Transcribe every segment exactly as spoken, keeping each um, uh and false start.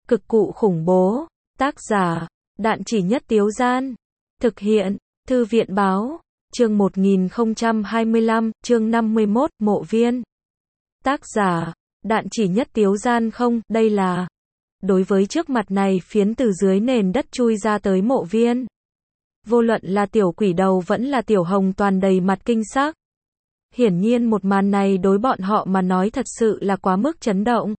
Cực cụ khủng bố. Tác giả, Đạn Chỉ Nhất Tiếu Gian. Thực hiện, Thư viện báo. Chương một nghìn không trăm hai mươi lăm, chương năm mươi mốt, Mộ Viên. Tác giả, Đạn Chỉ Nhất Tiếu Gian. Không, đây là. Đối với trước mặt này phiến từ dưới nền đất chui ra tới mộ viên. Vô luận là tiểu quỷ đầu vẫn là tiểu hồng toàn đầy mặt kinh sắc. Hiển nhiên một màn này đối bọn họ mà nói thật sự là quá mức chấn động.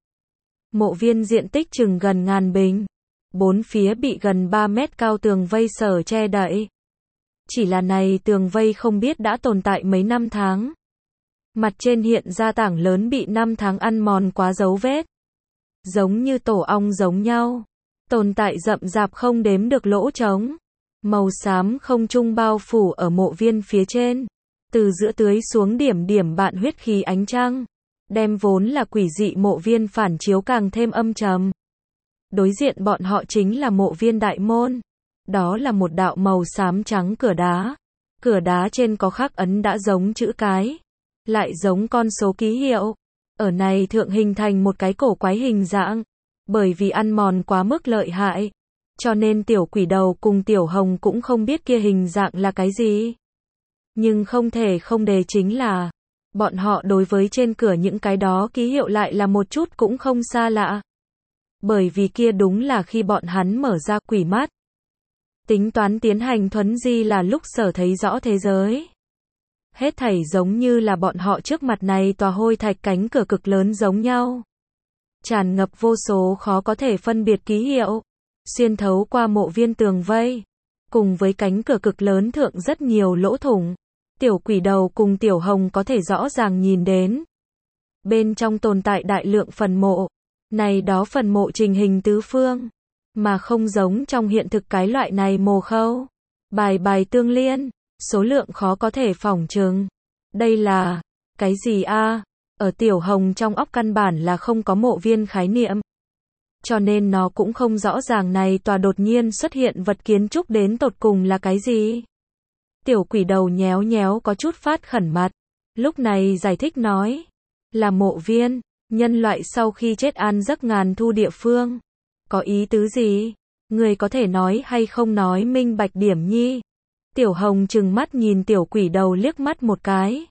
Mộ viên diện tích chừng gần ngàn bình. Bốn phía bị gần ba mét cao tường vây sở che đậy. Chỉ là này tường vây không biết đã tồn tại mấy năm tháng. Mặt trên hiện ra tảng lớn bị năm tháng ăn mòn quá dấu vết. Giống như tổ ong giống nhau. Tồn tại rậm rạp không đếm được lỗ trống. Màu xám không trung bao phủ ở mộ viên phía trên. Từ giữa tưới xuống điểm điểm bạn huyết khí ánh trăng. Đem vốn là quỷ dị mộ viên phản chiếu càng thêm âm trầm. Đối diện bọn họ chính là mộ viên đại môn. Đó là một đạo màu xám trắng cửa đá. Cửa đá trên có khắc ấn đã giống chữ cái. Lại giống con số ký hiệu. Ở này thượng hình thành một cái cổ quái hình dạng. Bởi vì ăn mòn quá mức lợi hại. Cho nên tiểu quỷ đầu cùng tiểu hồng cũng không biết kia hình dạng là cái gì. Nhưng không thể không đề chính là. Bọn họ đối với trên cửa những cái đó ký hiệu lại là một chút cũng không xa lạ. Bởi vì kia đúng là khi bọn hắn mở ra quỷ mắt. Tính toán tiến hành thuấn di là lúc sở thấy rõ thế giới. Hết thảy giống như là bọn họ trước mặt này tòa hôi thạch cánh cửa cực lớn giống nhau. Tràn ngập vô số khó có thể phân biệt ký hiệu. Xuyên thấu qua mộ viên tường vây. Cùng với cánh cửa cực lớn thượng rất nhiều lỗ thủng. Tiểu quỷ đầu cùng tiểu hồng có thể rõ ràng nhìn đến. Bên trong tồn tại đại lượng phần mộ. Này đó phần mộ trình hình tứ phương. Mà không giống trong hiện thực cái loại này mồ khâu. Bài bài tương liên. Số lượng khó có thể phỏng chừng. Đây là. Cái gì a? Ở tiểu hồng trong óc căn bản là không có mộ viên khái niệm. Cho nên nó cũng không rõ ràng này tòa đột nhiên xuất hiện vật kiến trúc đến tột cùng là cái gì. Tiểu quỷ đầu nhéo nhéo có chút phát khẩn mặt. Lúc này giải thích nói. Là mộ viên. Nhân loại sau khi chết an giấc ngàn thu địa phương. Có ý tứ gì? Người có thể nói hay không nói minh bạch điểm nhi. Tiểu hồng trừng mắt nhìn tiểu quỷ đầu liếc mắt một cái.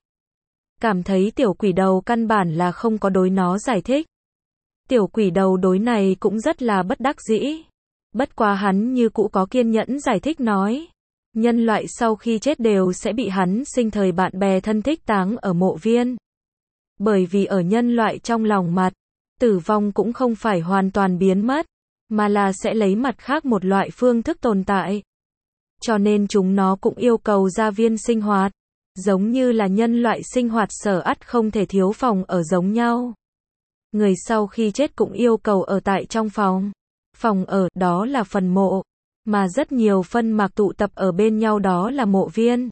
Cảm thấy tiểu quỷ đầu căn bản là không có đối nó giải thích. Tiểu quỷ đầu đối này cũng rất là bất đắc dĩ. Bất quá hắn như cũ có kiên nhẫn giải thích nói. Nhân loại sau khi chết đều sẽ bị hắn sinh thời bạn bè thân thích táng ở mộ viên. Bởi vì ở nhân loại trong lòng mặt, tử vong cũng không phải hoàn toàn biến mất, mà là sẽ lấy mặt khác một loại phương thức tồn tại. Cho nên chúng nó cũng yêu cầu gia viên sinh hoạt, giống như là nhân loại sinh hoạt sở ắt không thể thiếu phòng ở giống nhau. Người sau khi chết cũng yêu cầu ở tại trong phòng. Phòng ở, đó là phần mộ, mà rất nhiều phân mạc tụ tập ở bên nhau đó là mộ viên.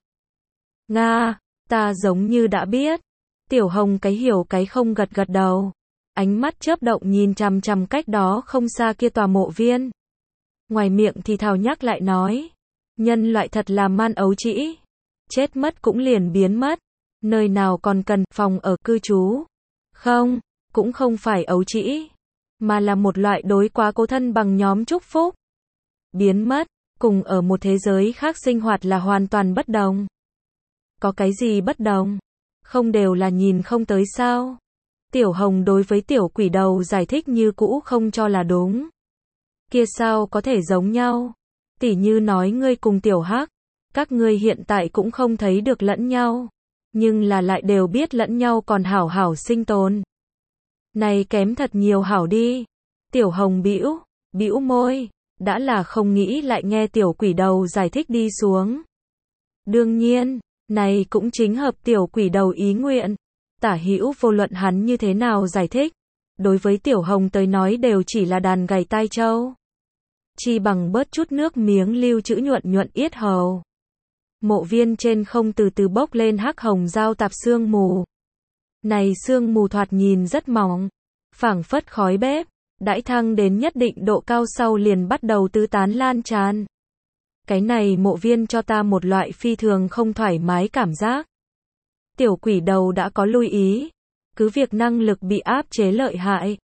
Nga, ta giống như đã biết. Tiểu hồng cái hiểu cái không gật gật đầu. Ánh mắt chớp động nhìn chằm chằm cách đó không xa kia tòa mộ viên. Ngoài miệng thì thào nhắc lại nói. Nhân loại thật là man ấu trĩ. Chết mất cũng liền biến mất. Nơi nào còn cần phòng ở cư trú. Không, cũng không phải ấu trĩ. Mà là một loại đối quá cố thân bằng nhóm chúc phúc. Biến mất, cùng ở một thế giới khác sinh hoạt là hoàn toàn bất đồng. Có cái gì bất đồng? Không đều là nhìn không tới sao? Tiểu hồng đối với tiểu quỷ đầu giải thích như cũ không cho là đúng. Kia sao có thể giống nhau? Tỉ như nói ngươi cùng tiểu hắc, các ngươi hiện tại cũng không thấy được lẫn nhau, nhưng là lại đều biết lẫn nhau còn hảo hảo sinh tồn. Này kém thật nhiều hảo đi. Tiểu hồng bĩu, bĩu môi, đã là không nghĩ lại nghe tiểu quỷ đầu giải thích đi xuống. Đương nhiên, này cũng chính hợp tiểu quỷ đầu ý nguyện. Tả hữu vô luận hắn như thế nào giải thích, đối với tiểu hồng tới nói đều chỉ là đàn gảy tai trâu. Chi bằng bớt chút nước miếng lưu trữ nhuận nhuận yết hầu. Mộ viên trên không từ từ bốc lên hắc hồng giao tạp sương mù. Này sương mù thoạt nhìn rất mỏng, phảng phất khói bếp, đãi thăng đến nhất định độ cao sau liền bắt đầu tứ tán lan tràn. Cái này mộ viên cho ta một loại phi thường không thoải mái cảm giác. Tiểu quỷ đầu đã có lưu ý, cứ việc năng lực bị áp chế lợi hại,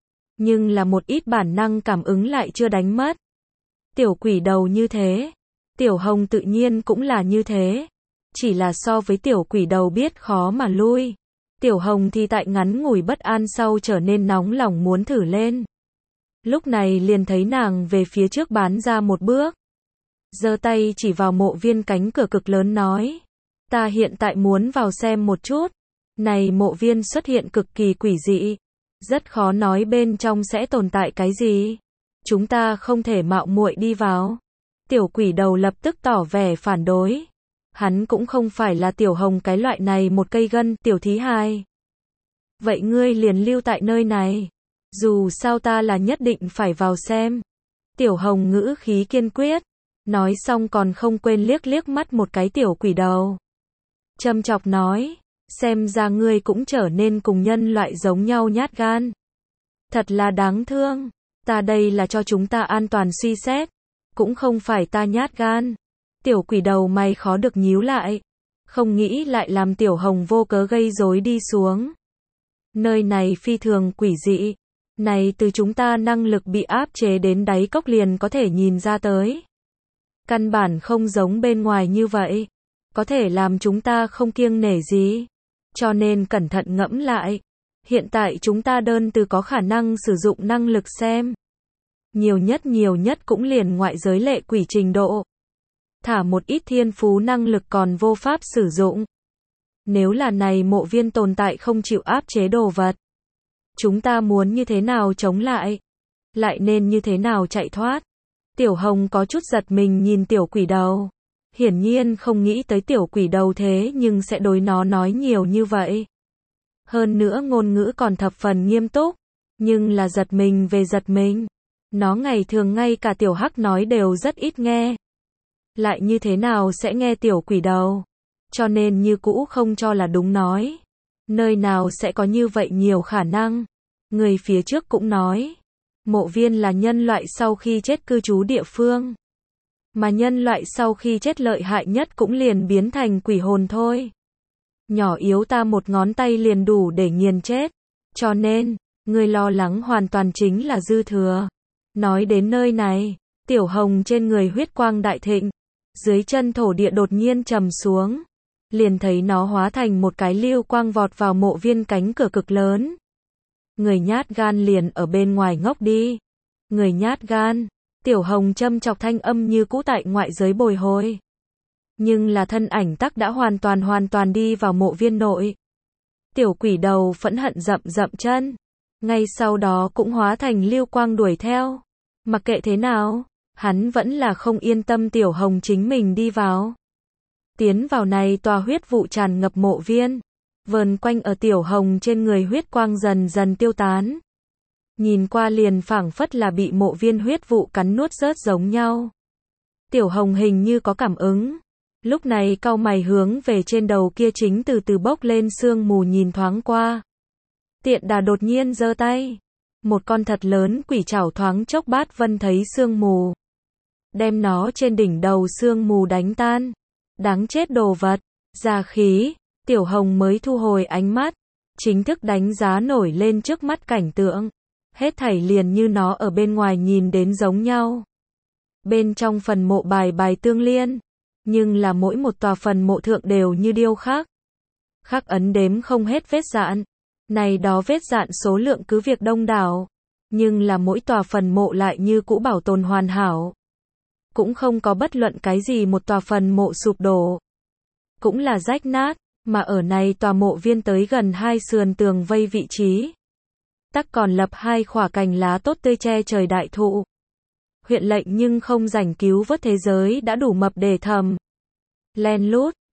nhưng là một ít bản năng cảm ứng lại chưa đánh mất. Tiểu quỷ đầu như thế, Tiểu Hồng tự nhiên cũng là như thế, chỉ là so với tiểu quỷ đầu biết khó mà lui. Tiểu Hồng thì tại ngắn ngủi bất an sau trở nên nóng lòng muốn thử lên. Lúc này liền thấy nàng về phía trước bán ra một bước. Giơ tay chỉ vào mộ viên cánh cửa cực lớn nói. Ta hiện tại muốn vào xem một chút. Này mộ viên xuất hiện cực kỳ quỷ dị. Rất khó nói bên trong sẽ tồn tại cái gì. Chúng ta không thể mạo muội đi vào. Tiểu quỷ đầu lập tức tỏ vẻ phản đối. Hắn cũng không phải là Tiểu Hồng cái loại này một cây gân, tiểu thí hài. Vậy ngươi liền lưu tại nơi này. Dù sao ta là nhất định phải vào xem. Tiểu Hồng ngữ khí kiên quyết. Nói xong còn không quên liếc liếc mắt một cái tiểu quỷ đầu. Châm chọc nói. Xem ra ngươi cũng trở nên cùng nhân loại giống nhau nhát gan. Thật là đáng thương. Ta đây là cho chúng ta an toàn suy xét. Cũng không phải ta nhát gan. Tiểu quỷ đầu mày khó được nhíu lại. Không nghĩ lại làm Tiểu Hồng vô cớ gây rối đi xuống. Nơi này phi thường quỷ dị. Này từ chúng ta năng lực bị áp chế đến đáy cốc liền có thể nhìn ra tới. Căn bản không giống bên ngoài như vậy. Có thể làm chúng ta không kiêng nể gì. Cho nên cẩn thận ngẫm lại. Hiện tại chúng ta đơn từ có khả năng sử dụng năng lực xem. Nhiều nhất nhiều nhất cũng liền ngoại giới lệ quỷ trình độ. Thả một ít thiên phú năng lực còn vô pháp sử dụng. Nếu là này mộ viên tồn tại không chịu áp chế đồ vật. Chúng ta muốn như thế nào chống lại? Lại nên như thế nào chạy thoát? Tiểu Hồng có chút giật mình nhìn tiểu quỷ đầu. Hiển nhiên không nghĩ tới tiểu quỷ đầu thế nhưng sẽ đối nó nói nhiều như vậy. Hơn nữa ngôn ngữ còn thập phần nghiêm túc. Nhưng là giật mình về giật mình. Nó ngày thường ngay cả tiểu hắc nói đều rất ít nghe. Lại như thế nào sẽ nghe tiểu quỷ đầu? Cho nên như cũ không cho là đúng nói. Nơi nào sẽ có như vậy nhiều khả năng? Người phía trước cũng nói. Mộ viên là nhân loại sau khi chết cư trú địa phương. Mà nhân loại sau khi chết lợi hại nhất cũng liền biến thành quỷ hồn thôi. Nhỏ yếu ta một ngón tay liền đủ để nghiền chết. Cho nên, người lo lắng hoàn toàn chính là dư thừa. Nói đến nơi này, Tiểu Hồng trên người huyết quang đại thịnh. Dưới chân thổ địa đột nhiên trầm xuống. Liền thấy nó hóa thành một cái lưu quang vọt vào mộ viên cánh cửa cực lớn. Người nhát gan liền ở bên ngoài ngốc đi. Người nhát gan. Tiểu Hồng châm chọc thanh âm như cũ tại ngoại giới bồi hồi. Nhưng là thân ảnh tắc đã hoàn toàn hoàn toàn đi vào mộ viên nội. Tiểu quỷ đầu phẫn hận dậm dậm chân. Ngay sau đó cũng hóa thành lưu quang đuổi theo. Mặc kệ thế nào, hắn vẫn là không yên tâm Tiểu Hồng chính mình đi vào. Tiến vào này tòa huyết vụ tràn ngập mộ viên. Vờn quanh ở Tiểu Hồng trên người huyết quang dần dần tiêu tán. Nhìn qua liền phảng phất là bị mộ viên huyết vụ cắn nuốt rớt giống nhau. Tiểu Hồng hình như có cảm ứng. Lúc này cau mày hướng về trên đầu kia chính từ từ bốc lên sương mù nhìn thoáng qua. Tiện đà đột nhiên giơ tay. Một con thật lớn quỷ trảo thoáng chốc bát vân thấy sương mù. Đem nó trên đỉnh đầu sương mù đánh tan. Đáng chết đồ vật. Ra khí. Tiểu Hồng mới thu hồi ánh mắt. Chính thức đánh giá nổi lên trước mắt cảnh tượng. Hết thảy liền như nó ở bên ngoài nhìn đến giống nhau. Bên trong phần mộ bài bài tương liên. Nhưng là mỗi một tòa phần mộ thượng đều như điêu khắc. Khắc ấn đếm không hết vết dạn. Này đó vết dạn số lượng cứ việc đông đảo. Nhưng là mỗi tòa phần mộ lại như cũ bảo tồn hoàn hảo. Cũng không có bất luận cái gì một tòa phần mộ sụp đổ. Cũng là rách nát. Mà ở này tòa mộ viên tới gần hai sườn tường vây vị trí. Tắc còn lập hai khỏa cành lá tốt tươi che trời đại thụ. Huyện lệnh nhưng không rảnh cứu vớt thế giới đã đủ mập để thầm. Len lút,